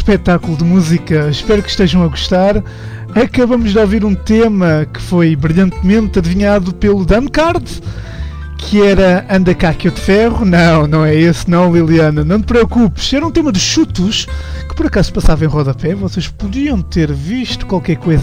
espetáculo de música, espero que estejam a gostar. Acabamos de ouvir um tema que foi brilhantemente adivinhado pelo Damcard, que era Anda Cá Que Eu Te Ferro. Não, não é esse não, Liliana, não te preocupes, era um tema de Chutos, que por acaso passava em rodapé, vocês podiam ter visto qualquer coisa